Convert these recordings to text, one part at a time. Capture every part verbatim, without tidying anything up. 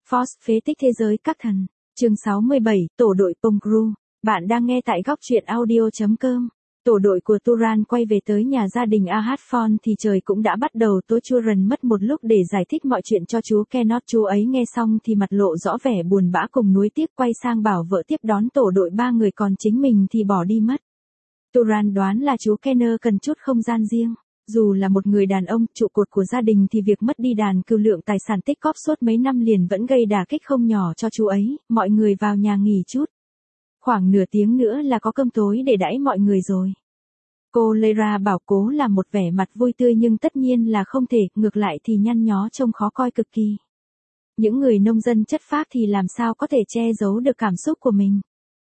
Force phế tích thế giới các thần. Chương sáu mươi bảy, tổ đội Pongru. Bạn đang nghe tại góc truyện audio chấm com. Tổ đội của Turan quay về tới nhà gia đình Ahasphon thì trời cũng đã bắt đầu tối. Turan mất một lúc để giải thích mọi chuyện cho chú Kenneth. Chú ấy nghe xong thì mặt lộ rõ vẻ buồn bã cùng nuối tiếc, quay sang bảo vợ tiếp đón tổ đội ba người, còn chính mình thì bỏ đi mất. Turan đoán là chú Kenneth cần chút không gian riêng. Dù là một người đàn ông, trụ cột của gia đình thì việc mất đi đàn cừu, lượng tài sản tích cóp suốt mấy năm liền, vẫn gây đả kích không nhỏ cho chú ấy. Mọi người vào nhà nghỉ chút. Khoảng nửa tiếng nữa là có cơm tối để đãi mọi người rồi. Cô Lyra bảo cố làm một vẻ mặt vui tươi nhưng tất nhiên là không thể, ngược lại thì nhăn nhó trông khó coi cực kỳ. Những người nông dân chất phác thì làm sao có thể che giấu được cảm xúc của mình.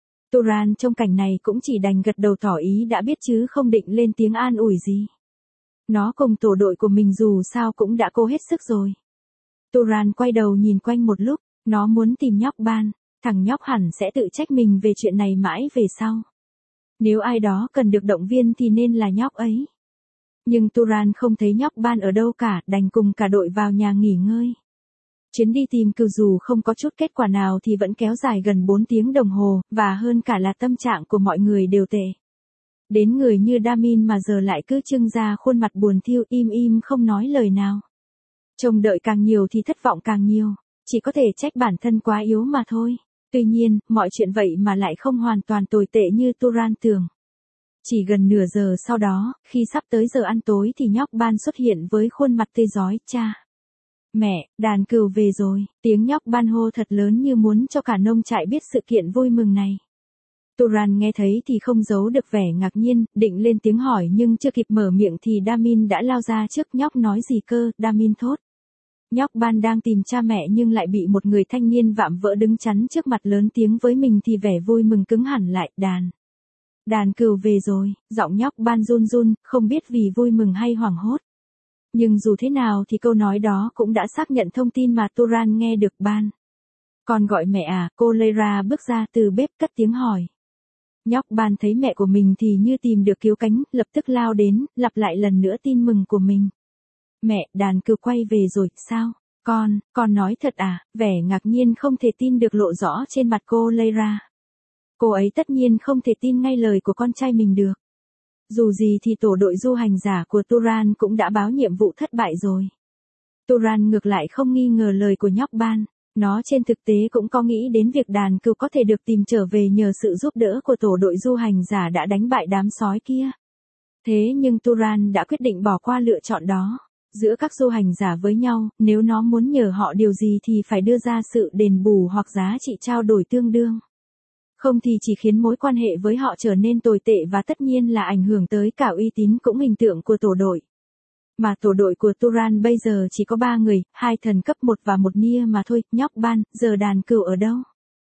Turan trong cảnh này cũng chỉ đành gật đầu tỏ ý đã biết chứ không định lên tiếng an ủi gì. Nó cùng tổ đội của mình dù sao cũng đã cố hết sức rồi. Turan quay đầu nhìn quanh một lúc, nó muốn tìm nhóc Ban, thằng nhóc hẳn sẽ tự trách mình về chuyện này mãi về sau. Nếu ai đó cần được động viên thì nên là nhóc ấy. Nhưng Turan không thấy nhóc Ban ở đâu cả, đành cùng cả đội vào nhà nghỉ ngơi. Chuyến đi tìm cừu dù không có chút kết quả nào thì vẫn kéo dài gần bốn tiếng đồng hồ, và hơn cả là tâm trạng của mọi người đều tệ. Đến người như Damin mà giờ lại cứ trưng ra khuôn mặt buồn thiu, im im không nói lời nào. Trông đợi càng nhiều thì thất vọng càng nhiều, chỉ có thể trách bản thân quá yếu mà thôi. Tuy nhiên, mọi chuyện vậy mà lại không hoàn toàn tồi tệ như Turan tưởng. Chỉ gần nửa giờ sau đó, khi sắp tới giờ ăn tối thì nhóc Ban xuất hiện với khuôn mặt tươi rói. Cha! Mẹ, đàn cừu về rồi, tiếng nhóc Ban hô thật lớn như muốn cho cả nông trại biết sự kiện vui mừng này. Turan nghe thấy thì không giấu được vẻ ngạc nhiên, định lên tiếng hỏi nhưng chưa kịp mở miệng thì Damin đã lao ra trước. Nhóc nói gì cơ? Damin thốt. Nhóc Ban đang tìm cha mẹ nhưng lại bị một người thanh niên vạm vỡ đứng chắn trước mặt lớn tiếng với mình thì vẻ vui mừng cứng hẳn lại. Đàn. Đàn cừu về rồi, giọng nhóc Ban run run, không biết vì vui mừng hay hoảng hốt. Nhưng dù thế nào thì câu nói đó cũng đã xác nhận thông tin mà Turan nghe được. Ban. Con gọi mẹ à? Cô Lyra bước ra từ bếp cất tiếng hỏi. Nhóc Ban thấy mẹ của mình thì như tìm được cứu cánh, lập tức lao đến, lặp lại lần nữa tin mừng của mình. Mẹ, đàn cừu quay về rồi, sao? Con, con nói thật à? Vẻ ngạc nhiên không thể tin được lộ rõ trên mặt cô Lyra. Cô ấy tất nhiên không thể tin ngay lời của con trai mình được. Dù gì thì tổ đội du hành giả của Turan cũng đã báo nhiệm vụ thất bại rồi. Turan ngược lại không nghi ngờ lời của nhóc Ban. Nó trên thực tế cũng có nghĩ đến việc đàn cừu có thể được tìm trở về nhờ sự giúp đỡ của tổ đội du hành giả đã đánh bại đám sói kia. Thế nhưng Turan đã quyết định bỏ qua lựa chọn đó. Giữa các du hành giả với nhau, nếu nó muốn nhờ họ điều gì thì phải đưa ra sự đền bù hoặc giá trị trao đổi tương đương. Không thì chỉ khiến mối quan hệ với họ trở nên tồi tệ và tất nhiên là ảnh hưởng tới cả uy tín cũng hình tượng của tổ đội. Mà tổ đội của Turan bây giờ chỉ có ba người, hai thần cấp một và một nia mà thôi. Nhóc Ban, giờ đàn cừu ở đâu?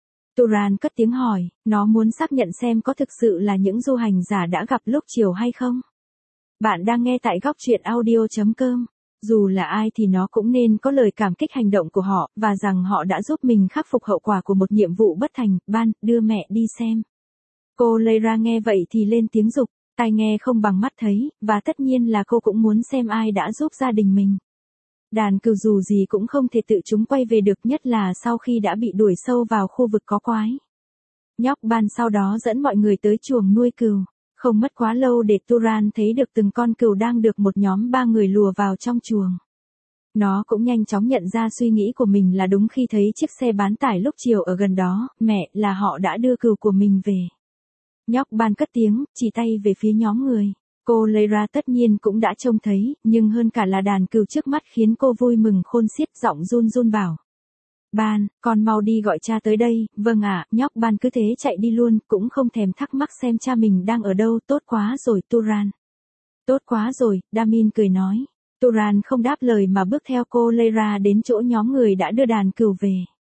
Turan cất tiếng hỏi, nó muốn xác nhận xem có thực sự là những du hành giả đã gặp lúc chiều hay không. Bạn đang nghe tại góc truyện audio chấm com. Dù là ai thì nó cũng nên có lời cảm kích hành động của họ, và rằng họ đã giúp mình khắc phục hậu quả của một nhiệm vụ bất thành. Ban, đưa mẹ đi xem. Cô Lyra nghe vậy thì lên tiếng giục. Tai nghe không bằng mắt thấy, và tất nhiên là cô cũng muốn xem ai đã giúp gia đình mình. Đàn cừu dù gì cũng không thể tự chúng quay về được, nhất là sau khi đã bị đuổi sâu vào khu vực có quái. Nhóc Ban sau đó dẫn mọi người tới chuồng nuôi cừu. Không mất quá lâu để Turan thấy được từng con cừu đang được một nhóm ba người lùa vào trong chuồng. Nó cũng nhanh chóng nhận ra suy nghĩ của mình là đúng khi thấy chiếc xe bán tải lúc chiều ở gần đó. Mẹ, là họ đã đưa cừu của mình về. Nhóc Ban cất tiếng, chỉ tay về phía nhóm người. Cô Lyra tất nhiên cũng đã trông thấy, nhưng hơn cả là đàn cừu trước mắt khiến cô vui mừng khôn xiết, giọng run run bảo. Ban, con mau đi gọi cha tới đây. Vâng ạ. Nhóc Ban cứ thế chạy đi luôn, cũng không thèm thắc mắc xem cha mình đang ở đâu. Tốt quá rồi Turan. Tốt quá rồi, Damin cười nói. Turan không đáp lời mà bước theo cô Lyra đến chỗ nhóm người đã đưa đàn cừu về.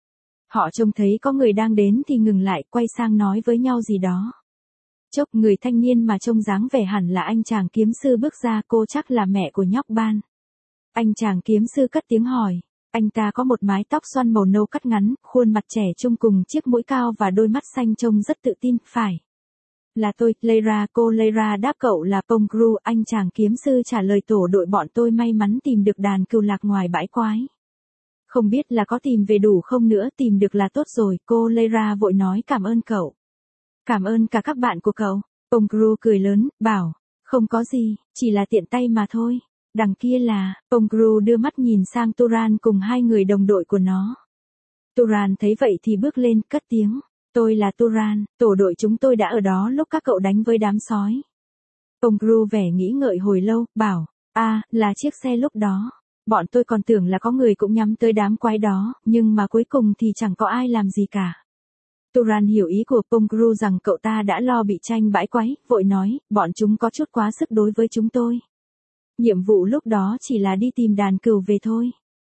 Họ trông thấy có người đang đến thì ngừng lại, quay sang nói với nhau gì đó. Chốc người thanh niên mà trông dáng vẻ hẳn là anh chàng kiếm sư bước ra. Cô chắc là mẹ của nhóc Ban. Anh chàng kiếm sư cất tiếng hỏi. Anh ta có một mái tóc xoăn màu nâu cắt ngắn, khuôn mặt trẻ trung cùng chiếc mũi cao và đôi mắt xanh trông rất tự tin. Phải. Là tôi, Lyra. Cô Lyra đáp. Cậu là Pongru. Anh chàng kiếm sư trả lời. Tổ đội bọn tôi may mắn tìm được đàn cừu lạc ngoài bãi quái. Không biết là có tìm về đủ không nữa, tìm được là tốt rồi, cô Lyra vội nói cảm ơn cậu. Cảm ơn cả các bạn của cậu. Pongru cười lớn, bảo, không có gì, chỉ là tiện tay mà thôi. Đằng kia là, Pongru đưa mắt nhìn sang Turan cùng hai người đồng đội của nó. Turan thấy vậy thì bước lên, cất tiếng. Tôi là Turan, tổ đội chúng tôi đã ở đó lúc các cậu đánh với đám sói. Pongru vẻ nghĩ ngợi hồi lâu, bảo, à, là chiếc xe lúc đó. Bọn tôi còn tưởng là có người cũng nhắm tới đám quái đó, nhưng mà cuối cùng thì chẳng có ai làm gì cả. Turan hiểu ý của Pongru rằng cậu ta đã lo bị tranh bãi quái, vội nói, bọn chúng có chút quá sức đối với chúng tôi. Nhiệm vụ lúc đó chỉ là đi tìm đàn cừu về thôi.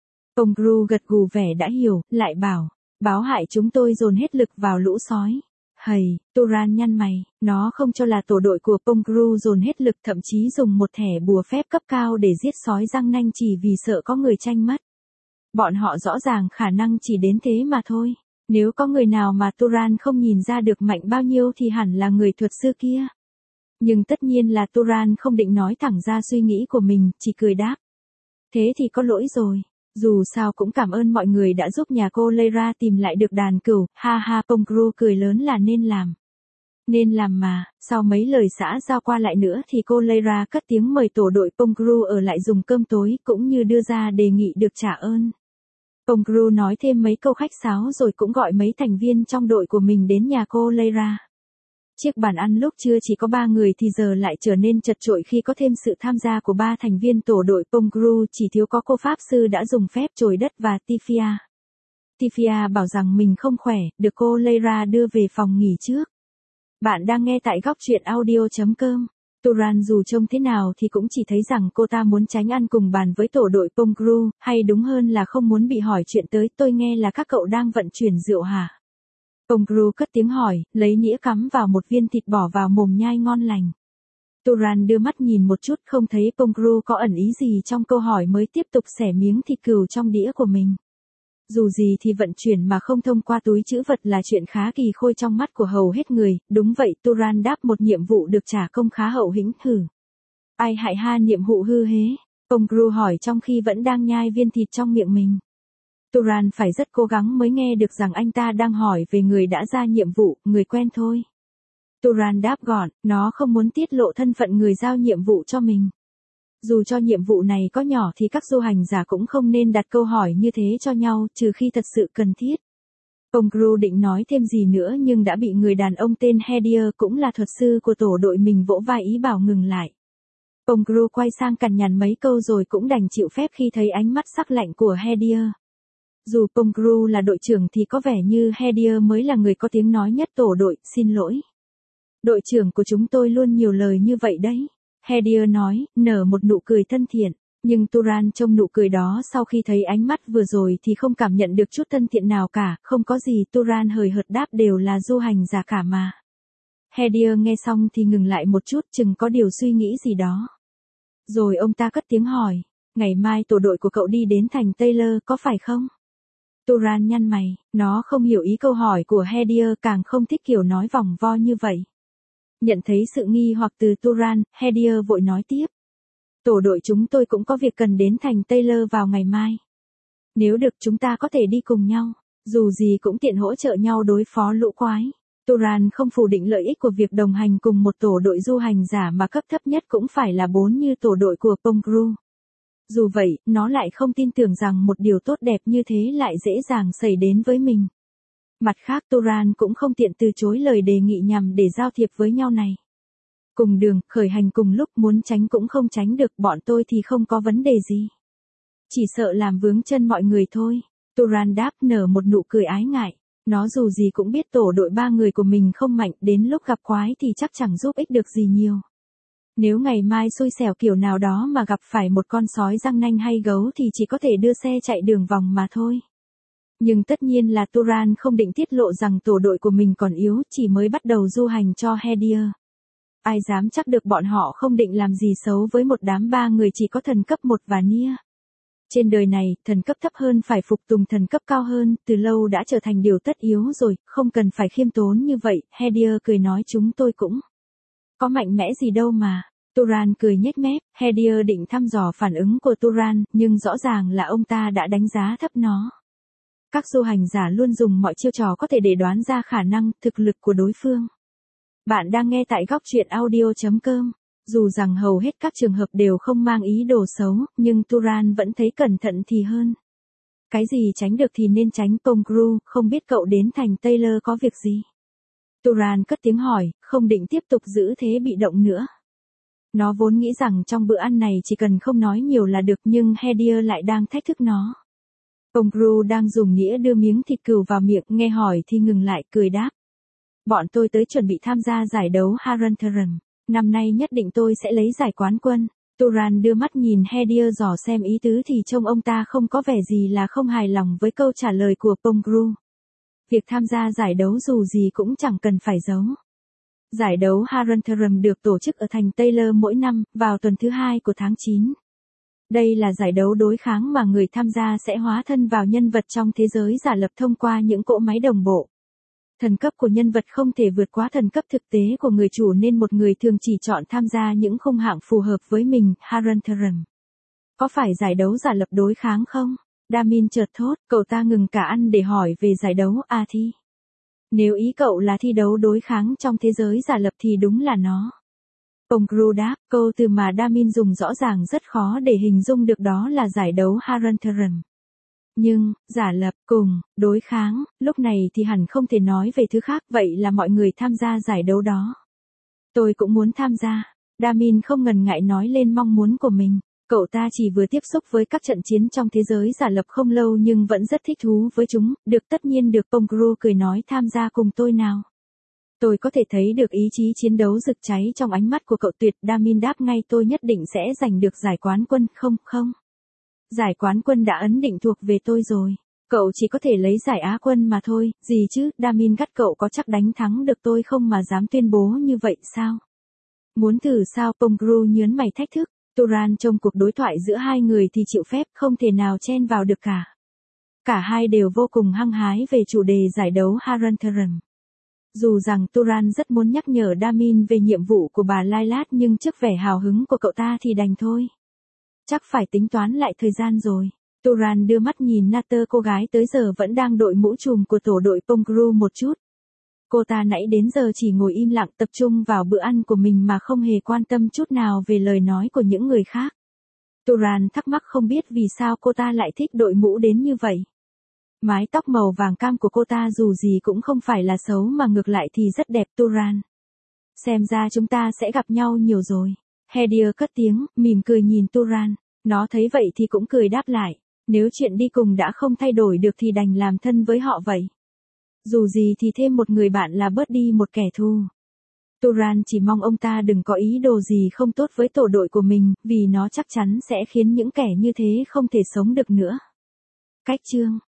Pongru gật gù vẻ đã hiểu, lại bảo, báo hại chúng tôi dồn hết lực vào lũ sói. Hầy, Turan nhăn mày, nó không cho là tổ đội của Pongru dồn hết lực, thậm chí dùng một thẻ bùa phép cấp cao để giết sói răng nanh chỉ vì sợ có người tranh mất. Bọn họ rõ ràng khả năng chỉ đến thế mà thôi. Nếu có người nào mà Turan không nhìn ra được mạnh bao nhiêu thì hẳn là người thuật sư kia. Nhưng tất nhiên là Turan không định nói thẳng ra suy nghĩ của mình, chỉ cười đáp. Thế thì có lỗi rồi. Dù sao cũng cảm ơn mọi người đã giúp nhà cô Lyra tìm lại được đàn cừu, ha ha. Pongru cười lớn là nên làm. Nên làm mà, sau mấy lời xã giao qua lại nữa thì cô Lyra cất tiếng mời tổ đội Pongru ở lại dùng cơm tối, cũng như đưa ra đề nghị được trả ơn. Pongru nói thêm mấy câu khách sáo rồi cũng gọi mấy thành viên trong đội của mình đến nhà cô Lyra. Chiếc bàn ăn lúc trưa chỉ có ba người thì giờ lại trở nên chật chội khi có thêm sự tham gia của ba thành viên tổ đội Pongru, chỉ thiếu có cô pháp sư đã dùng phép chồi đất và Tifia. Tifia bảo rằng mình không khỏe, được cô Lyra đưa về phòng nghỉ trước. Bạn đang nghe tại góc truyện audio chấm com. Turan dù trông thế nào thì cũng chỉ thấy rằng cô ta muốn tránh ăn cùng bàn với tổ đội Pongru, hay đúng hơn là không muốn bị hỏi chuyện tới. Tôi nghe là các cậu đang vận chuyển rượu hả? Pongru cất tiếng hỏi, lấy nĩa cắm vào một viên thịt bỏ vào mồm nhai ngon lành. Turan đưa mắt nhìn một chút, không thấy Pongru có ẩn ý gì trong câu hỏi, mới tiếp tục xẻ miếng thịt cừu trong đĩa của mình. Dù gì thì vận chuyển mà không thông qua túi trữ vật là chuyện khá kỳ khôi trong mắt của hầu hết người. Đúng vậy, Turan đáp một nhiệm vụ được trả công khá hậu hĩnh. Thử. Ai hại ha nhiệm vụ hư hế? Pongru hỏi trong khi vẫn đang nhai viên thịt trong miệng mình. Turan phải rất cố gắng mới nghe được rằng anh ta đang hỏi về người đã ra nhiệm vụ, người quen thôi. Turan đáp gọn, nó không muốn tiết lộ thân phận người giao nhiệm vụ cho mình. Dù cho nhiệm vụ này có nhỏ thì các du hành giả cũng không nên đặt câu hỏi như thế cho nhau, trừ khi thật sự cần thiết. Pongru định nói thêm gì nữa nhưng đã bị người đàn ông tên Hedier, cũng là thuật sư của tổ đội mình, vỗ vai ý bảo ngừng lại. Pongru quay sang cằn nhằn mấy câu rồi cũng đành chịu phép khi thấy ánh mắt sắc lạnh của Hedier. Dù Pongru là đội trưởng thì có vẻ như Hedier mới là người có tiếng nói nhất tổ đội. Xin lỗi. Đội trưởng của chúng tôi luôn nhiều lời như vậy đấy. Hedier nói, nở một nụ cười thân thiện. Nhưng Turan trông nụ cười đó sau khi thấy ánh mắt vừa rồi thì không cảm nhận được chút thân thiện nào cả. Không có gì, Turan hời hợt đáp, đều là du hành giả cả mà. Hedier nghe xong thì ngừng lại một chút, chừng có điều suy nghĩ gì đó. Rồi ông ta cất tiếng hỏi, ngày mai tổ đội của cậu đi đến thành Taylor có phải không? Turan nhăn mày, nó không hiểu ý câu hỏi của Hedier, càng không thích kiểu nói vòng vo như vậy. Nhận thấy sự nghi hoặc từ Turan, Hedier vội nói tiếp. Tổ đội chúng tôi cũng có việc cần đến thành Taylor vào ngày mai. Nếu được chúng ta có thể đi cùng nhau, dù gì cũng tiện hỗ trợ nhau đối phó lũ quái. Turan không phủ định lợi ích của việc đồng hành cùng một tổ đội du hành giả mà cấp thấp nhất cũng phải là bốn như tổ đội của Pongru. Dù vậy, nó lại không tin tưởng rằng một điều tốt đẹp như thế lại dễ dàng xảy đến với mình. Mặt khác, Turan cũng không tiện từ chối lời đề nghị nhằm để giao thiệp với nhau này. Cùng đường, khởi hành cùng lúc, muốn tránh cũng không tránh được, bọn tôi thì không có vấn đề gì. Chỉ sợ làm vướng chân mọi người thôi. Turan đáp, nở một nụ cười ái ngại. Nó dù gì cũng biết tổ đội ba người của mình không mạnh, đến lúc gặp quái thì chắc chẳng giúp ích được gì nhiều. Nếu ngày mai xui xẻo kiểu nào đó mà gặp phải một con sói răng nanh hay gấu thì chỉ có thể đưa xe chạy đường vòng mà thôi. Nhưng tất nhiên là Turan không định tiết lộ rằng tổ đội của mình còn yếu, chỉ mới bắt đầu du hành cho Hedier. Ai dám chắc được bọn họ không định làm gì xấu với một đám ba người chỉ có thần cấp một và Nia. Trên đời này, thần cấp thấp hơn phải phục tùng thần cấp cao hơn, từ lâu đã trở thành điều tất yếu rồi, không cần phải khiêm tốn như vậy. Hedier cười nói, chúng tôi cũng có mạnh mẽ gì đâu mà. Turan cười nhếch mép, Hedier định thăm dò phản ứng của Turan, nhưng rõ ràng là ông ta đã đánh giá thấp nó. Các du hành giả luôn dùng mọi chiêu trò có thể để đoán ra khả năng, thực lực của đối phương. Bạn đang nghe tại góc truyện audio chấm com. Dù rằng hầu hết các trường hợp đều không mang ý đồ xấu, nhưng Turan vẫn thấy cẩn thận thì hơn. Cái gì tránh được thì nên tránh. Pongru, không biết cậu đến thành Taylor có việc gì? Turan cất tiếng hỏi, không định tiếp tục giữ thế bị động nữa. Nó vốn nghĩ rằng trong bữa ăn này chỉ cần không nói nhiều là được, nhưng Hedier lại đang thách thức nó. Pongru đang dùng nĩa đưa miếng thịt cừu vào miệng, nghe hỏi thì ngừng lại, cười đáp. Bọn tôi tới chuẩn bị tham gia giải đấu Harantaram. Năm nay nhất định tôi sẽ lấy giải quán quân. Turan đưa mắt nhìn Hedier dò xem ý tứ thì trông ông ta không có vẻ gì là không hài lòng với câu trả lời của Pongru. Việc tham gia giải đấu dù gì cũng chẳng cần phải giấu. Giải đấu Harantaram được tổ chức ở thành Taylor mỗi năm, vào tuần thứ hai của tháng chín. Đây là giải đấu đối kháng mà người tham gia sẽ hóa thân vào nhân vật trong thế giới giả lập thông qua những cỗ máy đồng bộ. Thần cấp của nhân vật không thể vượt quá thần cấp thực tế của người chủ nên một người thường chỉ chọn tham gia những khung hạng phù hợp với mình. Harantaram. Có phải giải đấu giả lập đối kháng không? Damin chợt thốt, cậu ta ngừng cả ăn để hỏi về giải đấu A thi. Nếu ý cậu là thi đấu đối kháng trong thế giới giả lập thì đúng là nó. Pongru đáp, câu từ mà Damin dùng rõ ràng rất khó để hình dung được, đó là giải đấu Harantaram. Nhưng, giả lập, cùng, đối kháng, lúc này thì hẳn không thể nói về thứ khác, vậy là mọi người tham gia giải đấu đó. Tôi cũng muốn tham gia. Damin không ngần ngại nói lên mong muốn của mình. Cậu ta chỉ vừa tiếp xúc với các trận chiến trong thế giới giả lập không lâu nhưng vẫn rất thích thú với chúng, được tất nhiên được. Pongru cười nói, tham gia cùng tôi nào. Tôi có thể thấy được ý chí chiến đấu rực cháy trong ánh mắt của cậu. Tuyệt. Damin đáp ngay, tôi nhất định sẽ giành được giải quán quân. Không, không. Giải quán quân đã ấn định thuộc về tôi rồi. Cậu chỉ có thể lấy giải Á quân mà thôi, gì chứ? Damin gắt, cậu có chắc đánh thắng được tôi không mà dám tuyên bố như vậy sao? Muốn thử sao? Pongru nhớn mày thách thức. Turan trong cuộc đối thoại giữa hai người thì chịu phép, không thể nào chen vào được cả. Cả hai đều vô cùng hăng hái về chủ đề giải đấu Harantaram. Dù rằng Turan rất muốn nhắc nhở Damin về nhiệm vụ của bà Lailat nhưng trước vẻ hào hứng của cậu ta thì đành thôi. Chắc phải tính toán lại thời gian rồi. Turan đưa mắt nhìn Nater, cô gái tới giờ vẫn đang đội mũ trùm của tổ đội Pongru một chút. Cô ta nãy đến giờ chỉ ngồi im lặng tập trung vào bữa ăn của mình mà không hề quan tâm chút nào về lời nói của những người khác. Turan thắc mắc không biết vì sao cô ta lại thích đội mũ đến như vậy. Mái tóc màu vàng cam của cô ta dù gì cũng không phải là xấu mà ngược lại thì rất đẹp. Turan. Xem ra chúng ta sẽ gặp nhau nhiều rồi. Hedier cất tiếng, mỉm cười nhìn Turan. Nó thấy vậy thì cũng cười đáp lại. Nếu chuyện đi cùng đã không thay đổi được thì đành làm thân với họ vậy. Dù gì thì thêm một người bạn là bớt đi một kẻ thù. Turan chỉ mong ông ta đừng có ý đồ gì không tốt với tổ đội của mình, vì nó chắc chắn sẽ khiến những kẻ như thế không thể sống được nữa. Cách chương